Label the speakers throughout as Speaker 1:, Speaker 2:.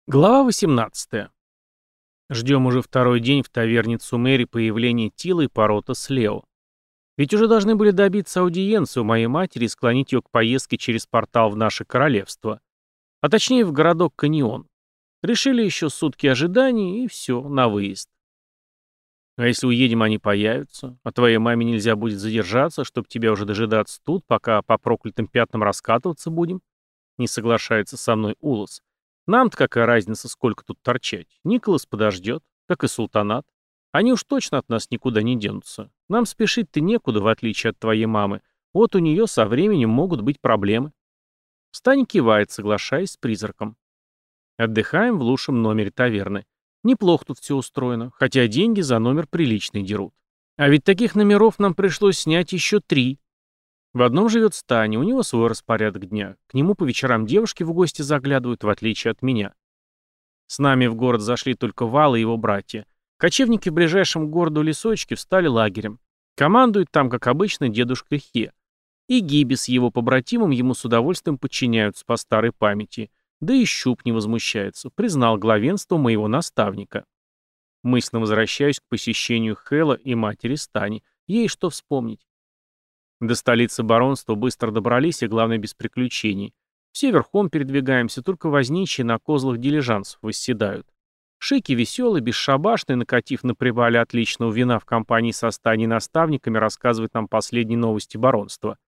Speaker 1: Глава 18. Ждем уже второй день в таверне Цумери появления Тила и Парота с Лео. Ведь уже должны были добиться аудиенции у моей матери и склонить ее к поездке через портал в наше королевство. А точнее в городок Каньон. Решили еще сутки ожиданий и все, на выезд. А если уедем, они появятся, а твоей маме нельзя будет задержаться, чтобы тебя уже дожидаться тут, пока по проклятым пятнам раскатываться будем? Не соглашается со мной Улас. Нам-то какая разница, сколько тут торчать. Николас подождет, как и султанат. Они уж точно от нас никуда не денутся. Нам спешить-то некуда, в отличие от твоей мамы. Вот у нее со временем могут быть проблемы. Стань кивает, соглашаясь с призраком. Отдыхаем в лучшем номере таверны. Неплохо тут все устроено, хотя деньги за номер приличные дерут. А ведь таких номеров нам пришлось снять еще 3. В одном живет Стани, у него свой распорядок дня. К нему по вечерам девушки в гости заглядывают, в отличие от меня. С нами в город зашли только Вал и его братья. Кочевники в ближайшем к городу лесочке встали лагерем. Командует там, как обычно, дедушка Хе. И Гиби с его побратимом ему с удовольствием подчиняются по старой памяти. Да и Щуп не возмущается, признал главенство моего наставника. Мысленно возвращаюсь к посещению Хэла и матери Стани. Ей что вспомнить. До столицы баронства быстро добрались, и главное, без приключений. Все верхом передвигаемся, только возничие на козлах дилижансов восседают. Шики веселый, бесшабашный, накатив на привале отличного вина в компании со Станей наставниками, рассказывает нам последние новости баронства.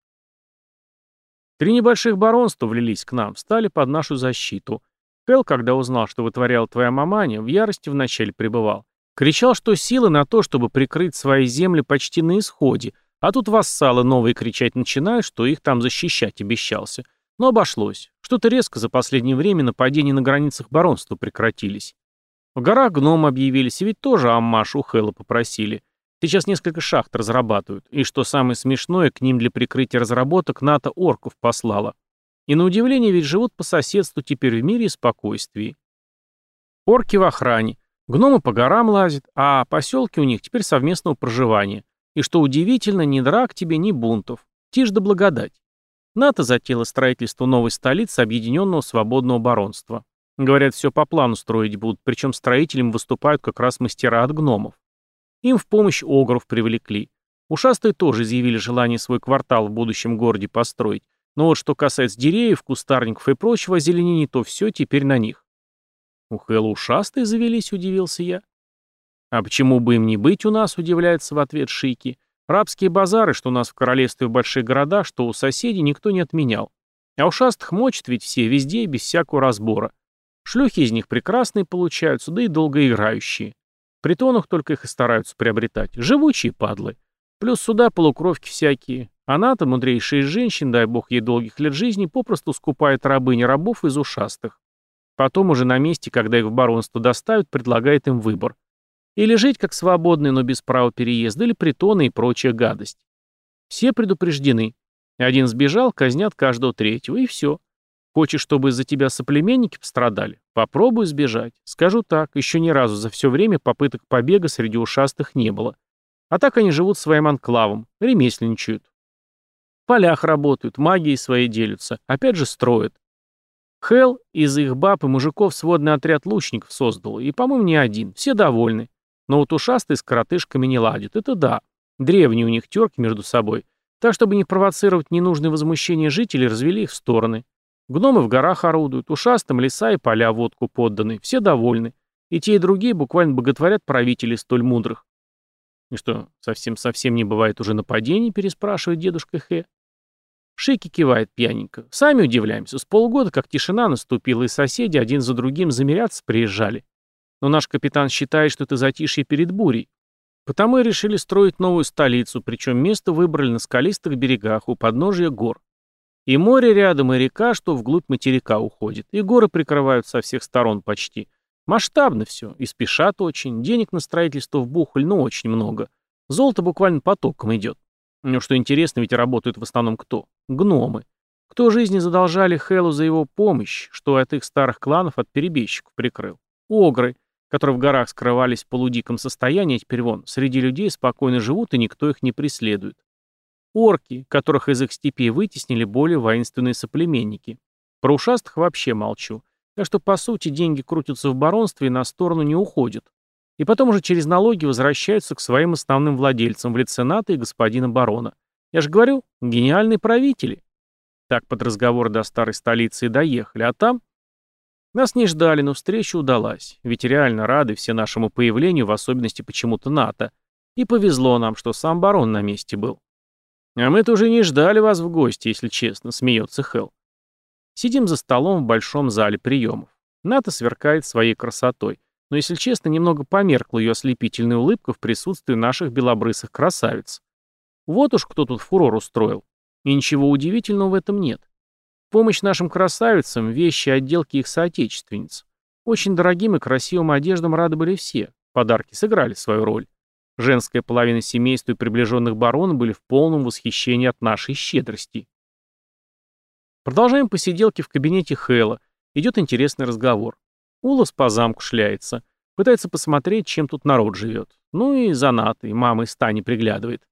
Speaker 1: 3 небольших баронства влились к нам, встали под нашу защиту. Хэл, когда узнал, что вытворяла твоя маманя, в ярости вначале пребывал. Кричал, что силы на то, чтобы прикрыть свои земли, почти на исходе, а тут вассалы новые кричать начинают, что их там защищать обещался. Но обошлось. Что-то резко за последнее время нападения на границах баронства прекратились. В горах гномы объявились, и ведь тоже аммаш у Хэла попросили. Сейчас несколько шахт разрабатывают. И что самое смешное, к ним для прикрытия разработок НАТО орков послала. И на удивление ведь живут по соседству теперь в мире и спокойствии. Орки в охране. Гномы по горам лазят, а поселки у них теперь совместного проживания. И что удивительно, ни драк тебе, ни бунтов. Тишь да благодать. НАТО затеяло строительство новой столицы Объединенного Свободного Баронства. Говорят, все по плану строить будут, причем строителям выступают как раз мастера от гномов. Им в помощь огров привлекли. Ушастые тоже изъявили желание свой квартал в будущем городе построить. Но вот что касается деревьев, кустарников и прочего озеленения, то все теперь на них. У Хэла ушастые завелись, удивился я. А почему бы им не быть у нас, удивляется в ответ Шики. Рабские базары, что у нас в королевстве в больших городах, что у соседей, никто не отменял. А ушастых мочат ведь все, везде, без всякого разбора. Шлюхи из них прекрасные получаются, да и долгоиграющие. В притонах только их и стараются приобретать. Живучие падлы. Плюс сюда полукровки всякие. Она-то, мудрейшая из женщин, дай бог ей долгих лет жизни, попросту скупает рабынь рабов из ушастых. Потом уже на месте, когда их в баронство доставят, предлагает им выбор. Или жить как свободный, но без права переезда, или притоны и прочая гадость. Все предупреждены. Один сбежал, казнят каждого третьего, и все. Хочешь, чтобы из-за тебя соплеменники пострадали? Попробуй сбежать. Скажу так, еще ни разу за все время попыток побега среди ушастых не было. А так они живут своим анклавом, ремесленничают. В полях работают, магией своей делятся, опять же строят. Хэл из их баб и мужиков сводный отряд лучников создал, и, по-моему, не один, все довольны. Но вот ушастые с коротышками не ладят, это да. Древние у них терки между собой. Так, чтобы не провоцировать ненужные возмущения жителей, развели их в стороны. Гномы в горах орудуют, ушастым леса и поля водку подданы, все довольны. И те, и другие буквально боготворят правителей столь мудрых. И что, совсем-совсем не бывает уже нападений, переспрашивает дедушка Хэ. Шики кивает пьяненько. Сами удивляемся, с полгода как тишина наступила, и соседи один за другим замиряться приезжали. Но наш капитан считает, что это затишье перед бурей. Потому и решили строить новую столицу, причем место выбрали на скалистых берегах у подножия гор. И море рядом, и река, что вглубь материка уходит. И горы прикрывают со всех сторон почти. Масштабно все, и спешат очень. Денег на строительство вбухали, ну, очень много. Золото буквально потоком идет. Но что интересно, ведь работают в основном кто? Гномы. Кто жизни задолжали Хэлу за его помощь, что от их старых кланов от перебежчиков прикрыл? Огры, которые в горах скрывались в полудиком состоянии, а теперь вон, среди людей спокойно живут, и никто их не преследует. Орки, которых из их степей вытеснили более воинственные соплеменники. Про ушастых вообще молчу. Так что, по сути, деньги крутятся в баронстве и на сторону не уходят. И потом уже через налоги возвращаются к своим основным владельцам в лице НАТО и господина барона. Я же говорю, гениальные правители. Так под разговор до старой столицы и доехали, а там... Нас не ждали, но встреча удалась. Ведь реально рады все нашему появлению, в особенности почему-то НАТО. И повезло нам, что сам барон на месте был. А мы-то уже не ждали вас в гости, если честно, смеется Хелл. Сидим за столом в большом зале приемов. НАТО сверкает своей красотой. Но, если честно, немного померкла ее ослепительная улыбка в присутствии наших белобрысых красавиц. Вот уж кто тут фурор устроил. И ничего удивительного в этом нет. Помощь нашим красавицам – вещи и отделки их соотечественниц. Очень дорогим и красивым одеждам рады были все. Подарки сыграли свою роль. Женская половина семейства и приближенных барона были в полном восхищении от нашей щедрости. Продолжаем посиделки в кабинете Хэлла. Идет интересный разговор. Улас по замку шляется. Пытается посмотреть, чем тут народ живет. Ну и за Натой, мамой Стани приглядывает.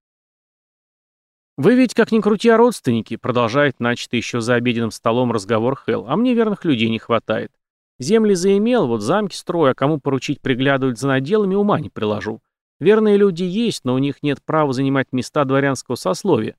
Speaker 1: «Вы ведь, как ни крути, родственники», — продолжает начатый еще за обеденным столом разговор Хелл, «а мне верных людей не хватает. Земли заимел, вот замки строю, а кому поручить приглядывать за наделами, ума не приложу. Верные люди есть, но у них нет права занимать места дворянского сословия».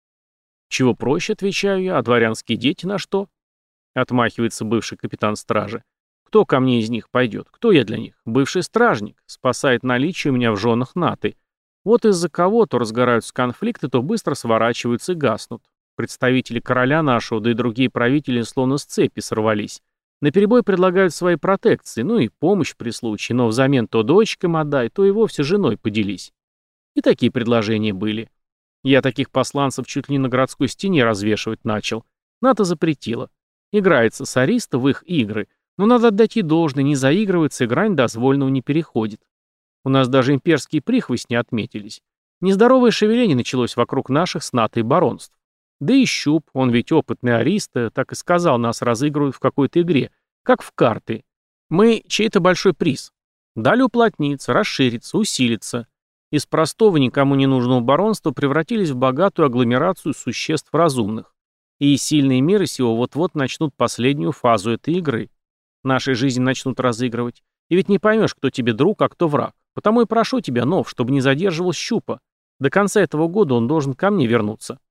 Speaker 1: «Чего проще», — отвечаю я, — «а дворянские дети на что?» — отмахивается бывший капитан стражи. «Кто ко мне из них пойдет? Кто я для них? Бывший стражник. Спасает наличие у меня в женах Наты. Вот из-за кого то разгораются конфликты, то быстро сворачиваются и гаснут. Представители короля нашего, да и другие правители словно с цепи сорвались. Наперебой предлагают свои протекции, ну и помощь при случае, но взамен то дочкам отдай, то и вовсе женой поделись. И такие предложения были. Я таких посланцев чуть ли не на городской стене развешивать начал. НАТО запретила. Играется с ариста в их игры, но надо отдать ей должное, не заигрывается и грань дозволенного не переходит. У нас даже имперские прихвостни отметились. Нездоровое шевеление началось вокруг наших с Натой баронств. Да и Щуп, он ведь опытный ариста, так и сказал, нас разыгрывают в какой-то игре, как в карты. Мы чей-то большой приз. Дали уплотниться, расшириться, усилиться. Из простого никому не нужного баронства превратились в богатую агломерацию существ разумных. И сильные миры сего вот-вот начнут последнюю фазу этой игры. Нашей жизни начнут разыгрывать. И ведь не поймешь, кто тебе друг, а кто враг. Потому и прошу тебя, Нов, чтобы не задерживал Щупа. До конца этого года он должен ко мне вернуться.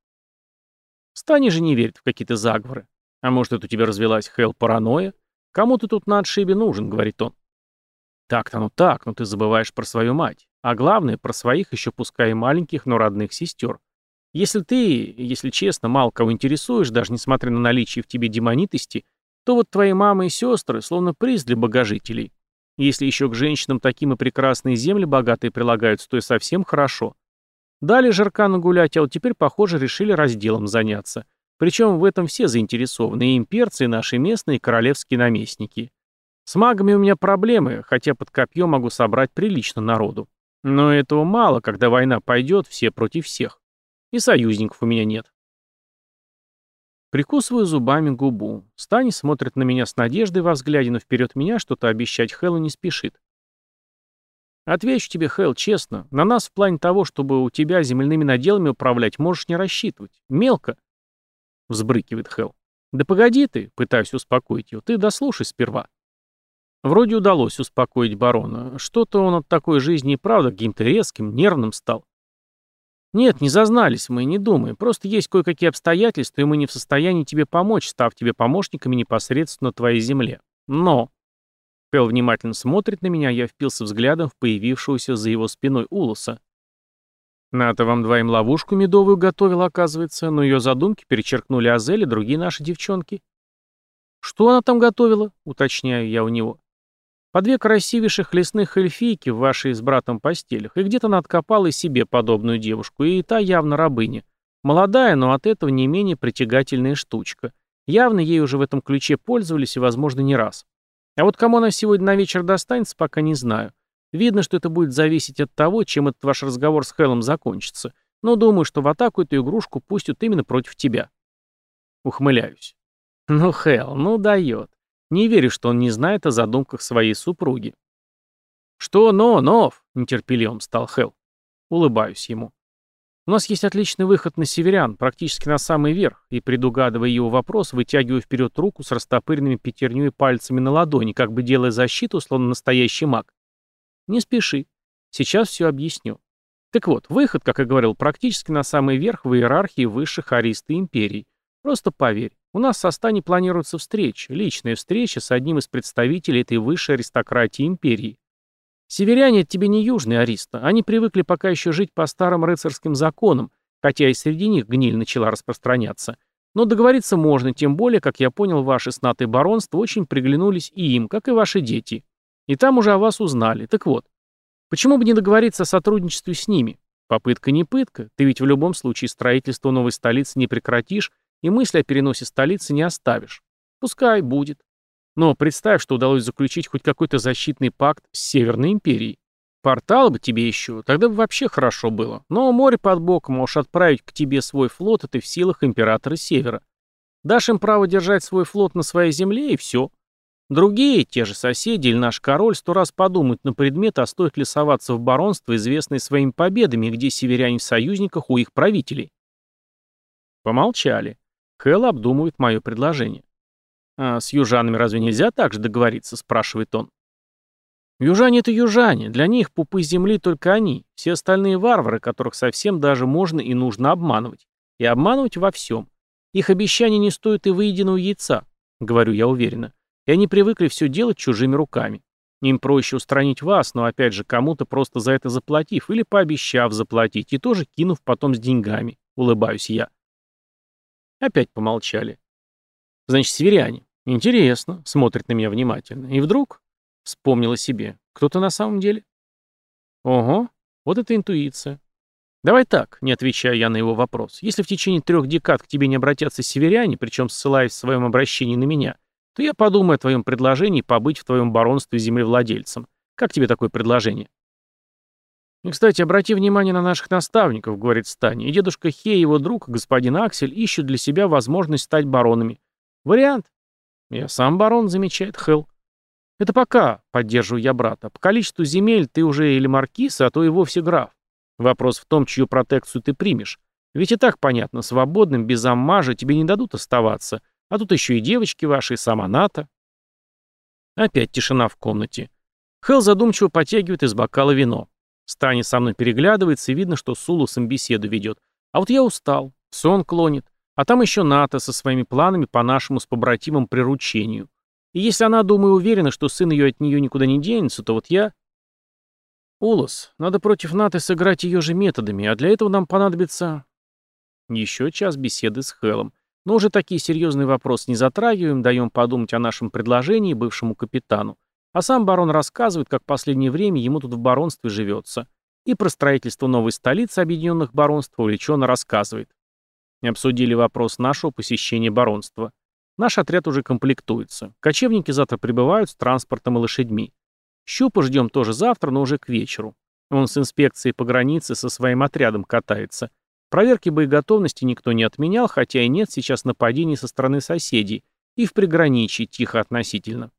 Speaker 1: Стани же не верит в какие-то заговоры. А может, это у тебя развелась, Хелл, паранойя? Кому ты тут на отшибе нужен, говорит он. Так-то ну так, но ты забываешь про свою мать. А главное, про своих еще пускай и маленьких, но родных сестер. Если ты, если честно, мало кого интересуешь, даже несмотря на наличие в тебе демонитости, то вот твои мамы и сестры словно приз для богожителей. Если еще к женщинам таким и прекрасные земли богатые прилагаются, то и совсем хорошо. Дали Жиркану гулять, а вот теперь, похоже, решили разделом заняться. Причем в этом все заинтересованы, и имперцы, и наши местные, и королевские наместники. С магами у меня проблемы, хотя под копье могу собрать прилично народу. Но этого мало, когда война пойдет, все против всех. И союзников у меня нет. Прикусываю зубами губу. Стани смотрит на меня с надеждой во взгляде, но вперед меня что-то обещать Хэллу не спешит. Отвечу тебе, Хэл, честно, на нас в плане того, чтобы у тебя земляными наделами управлять, можешь не рассчитывать. Мелко. Взбрыкивает Хэл. Да погоди ты, пытаюсь успокоить его, ты дослушай сперва. Вроде удалось успокоить барона. Что-то он от такой жизни и правда каким-то резким, нервным стал. Нет, не зазнались мы, не думай. Просто есть кое-какие обстоятельства, и мы не в состоянии тебе помочь, став тебе помощниками непосредственно на твоей земле. Но... Хэл внимательно смотрит на меня, я впился взглядом в появившегося за его спиной Улоса. Ната вам двоим ловушку медовую готовила, оказывается, но ее задумки перечеркнули Азель и другие наши девчонки. Что она там готовила? Уточняю я у него. По две красивейших лесных эльфийки в вашей с братом постелях, и где-то она откопала и себе подобную девушку, и та явно рабыня. Молодая, но от этого не менее притягательная штучка. Явно ей уже в этом ключе пользовались и, возможно, не раз. А вот кому она сегодня на вечер достанется, пока не знаю. Видно, что это будет зависеть от того, чем этот ваш разговор с Хэллом закончится. Но думаю, что в атаку эту игрушку пустят именно против тебя. Ухмыляюсь. Ну, Хэл, ну дает. Не верю, что он не знает о задумках своей супруги. «Что, Нов?» — нетерпеливым стал Хэл. Улыбаюсь ему. У нас есть отличный выход на северян, практически на самый верх, и, предугадывая его вопрос, вытягиваю вперед руку с растопыренными пятерней и пальцами на ладони, как бы делая защиту, словно настоящий маг. Не спеши. Сейчас все объясню. Так вот, выход, как я говорил, практически на самый верх в иерархии высших аристы империй. Просто поверь, у нас со Стани планируется встреча, личная встреча с одним из представителей этой высшей аристократии империи. Северяне — это тебе не южные ариста, они привыкли пока еще жить по старым рыцарским законам, хотя и среди них гниль начала распространяться. Но договориться можно, тем более, как я понял, ваши с Натой баронства очень приглянулись и им, как и ваши дети. И там уже о вас узнали. Так вот, почему бы не договориться о сотрудничестве с ними? Попытка не пытка, ты ведь в любом случае строительство новой столицы не прекратишь и мысли о переносе столицы не оставишь. Пускай будет. Но представь, что удалось заключить хоть какой-то защитный пакт с Северной империей. Портал бы тебе еще, тогда бы вообще хорошо было. Но море под боком, можешь отправить к тебе свой флот, это в силах императора Севера. Дашь им право держать свой флот на своей земле, и все. Другие, те же соседи или наш король, 100 раз подумают на предмет, а стоит ли соваться в баронство, известное своими победами, где северяне в союзниках у их правителей. Помолчали. Хэл обдумывает мое предложение. «А с южанами разве нельзя так же договориться?» — спрашивает он. Южане — это южане, для них пупы земли только они, все остальные варвары, которых совсем даже можно и нужно обманывать. И обманывать во всем. Их обещания не стоят и выеденного яйца, говорю я уверенно. И они привыкли все делать чужими руками. Им проще устранить вас, но опять же кому-то просто за это заплатив или пообещав заплатить, и тоже кинув потом с деньгами, улыбаюсь я. Опять помолчали. Значит, северяне. Интересно, смотрит на меня внимательно. И вдруг вспомнила себе. Кто-то на самом деле? Ого, вот это интуиция. Давай так, не отвечаю я на его вопрос. Если в течение 3 декад к тебе не обратятся северяне, причем ссылаясь в своем обращении на меня, то я подумаю о твоем предложении побыть в твоем баронстве землевладельцем. Как тебе такое предложение? И, кстати, обрати внимание на наших наставников, говорит Стани, и дедушка Хей и его друг, господин Аксель, ищут для себя возможность стать баронами. Вариант. Я сам барон, замечает Хэл. Это пока, поддерживаю я брата. По количеству земель ты уже или маркиз, а то и вовсе граф. Вопрос в том, чью протекцию ты примешь. Ведь и так понятно, свободным, без аммажа тебе не дадут оставаться. А тут еще и девочки ваши, и сама Ната. Опять тишина в комнате. Хэл задумчиво потягивает из бокала вино. Стани со мной переглядывается, и видно, что с Улусом беседу ведет. А вот я устал, сон клонит. А там еще Ната со своими планами по нашему с побратимам приручению. И если она, думаю, уверена, что сын ее от нее никуда не денется, то вот я... Улус, надо против Наты сыграть ее же методами, а для этого нам понадобится... Еще час беседы с Хэлом. Но уже такие серьезные вопросы не затрагиваем, даем подумать о нашем предложении бывшему капитану. А сам барон рассказывает, как в последнее время ему тут в баронстве живется. И про строительство новой столицы объединенных баронств увлеченно рассказывает. Обсудили вопрос нашего посещения баронства. Наш отряд уже комплектуется. Кочевники завтра прибывают с транспортом и лошадьми. Щупа ждем тоже завтра, но уже к вечеру. Он с инспекцией по границе со своим отрядом катается. Проверки боеготовности никто не отменял, хотя и нет сейчас нападений со стороны соседей. И в приграничье тихо относительно.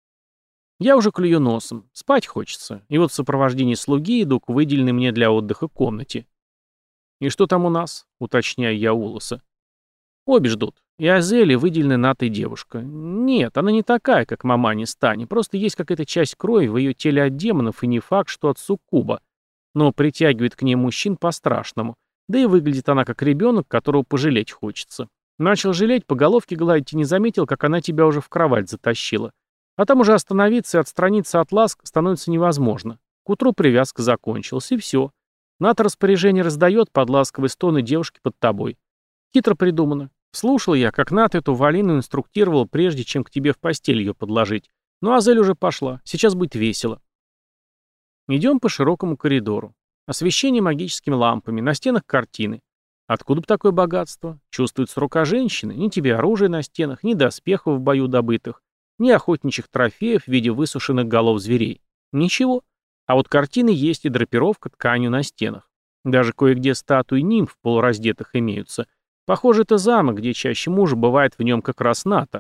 Speaker 1: Я уже клюю носом. Спать хочется. И вот в сопровождении слуги иду к выделенной мне для отдыха комнате. «И что там у нас?» — уточняю я Улуса. Обе ждут. И Азели выделенная Натой девушка. Нет, она не такая, как маманя Стани. Просто есть какая-то часть крови в ее теле от демонов, и не факт, что от суккуба. Но притягивает к ней мужчин по-страшному. Да и выглядит она как ребенок, которого пожалеть хочется. Начал жалеть, по головке гладить и не заметил, как она тебя уже в кровать затащила. А там уже остановиться и отстраниться от ласк становится невозможно. К утру привязка закончилась, и все. Ната распоряжение раздает под ласковые стоны девушки под тобой. Хитро придумано. Слушал я, как Ната эту Валину инструктировал, прежде чем к тебе в постель ее подложить. Ну, Азель уже пошла. Сейчас будет весело. Идем по широкому коридору. Освещение магическими лампами, на стенах картины. Откуда бы такое богатство? Чувствуется рука женщины. Ни тебе оружия на стенах, ни доспехов в бою добытых, ни охотничьих трофеев в виде высушенных голов зверей. Ничего. А вот картины есть и драпировка тканью на стенах. Даже кое-где статуи нимф полураздетых имеются. Похоже, это замок, где чаще мужа бывает в нем как раз Ната.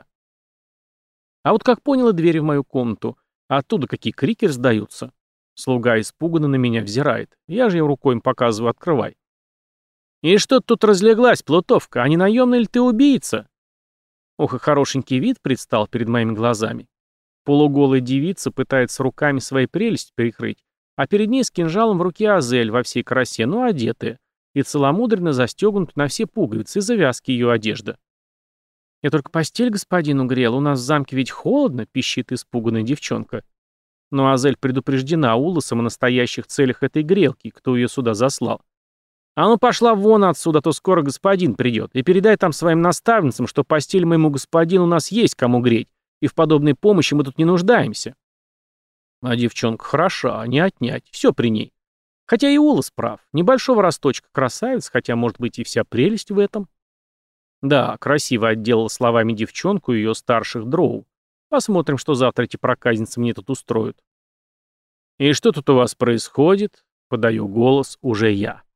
Speaker 1: А вот как поняла дверь в мою комнату, а оттуда какие крики раздаются. Слуга испуганно на меня взирает. Я же ей рукой им показываю «открывай». И что ты тут разлеглась, плутовка, а не наемный ли ты убийца? Ох, и хорошенький вид предстал перед моими глазами. Полуголая девица пытается руками свои прелести прикрыть, а перед ней с кинжалом в руке Азель во всей красе, но одетая, и целомудренно застегнут на все пуговицы и завязки ее одежда. «Я только постель господину грел, у нас в замке ведь холодно», — пищит испуганная девчонка. Но Азель предупреждена Улосом о настоящих целях этой грелки, кто ее сюда заслал. «А ну пошла вон отсюда, а то скоро господин придет, и передай там своим наставницам, что постель моему господину у нас есть кому греть, и в подобной помощи мы тут не нуждаемся». А девчонка хороша, не отнять, все при ней. Хотя и Улос прав, небольшого росточка красавец, хотя может быть и вся прелесть в этом. Да, красиво отделала словами девчонку и ее старших дроу. Посмотрим, что завтра эти проказницы мне тут устроят. «И что тут у вас происходит?» — подаю голос уже я.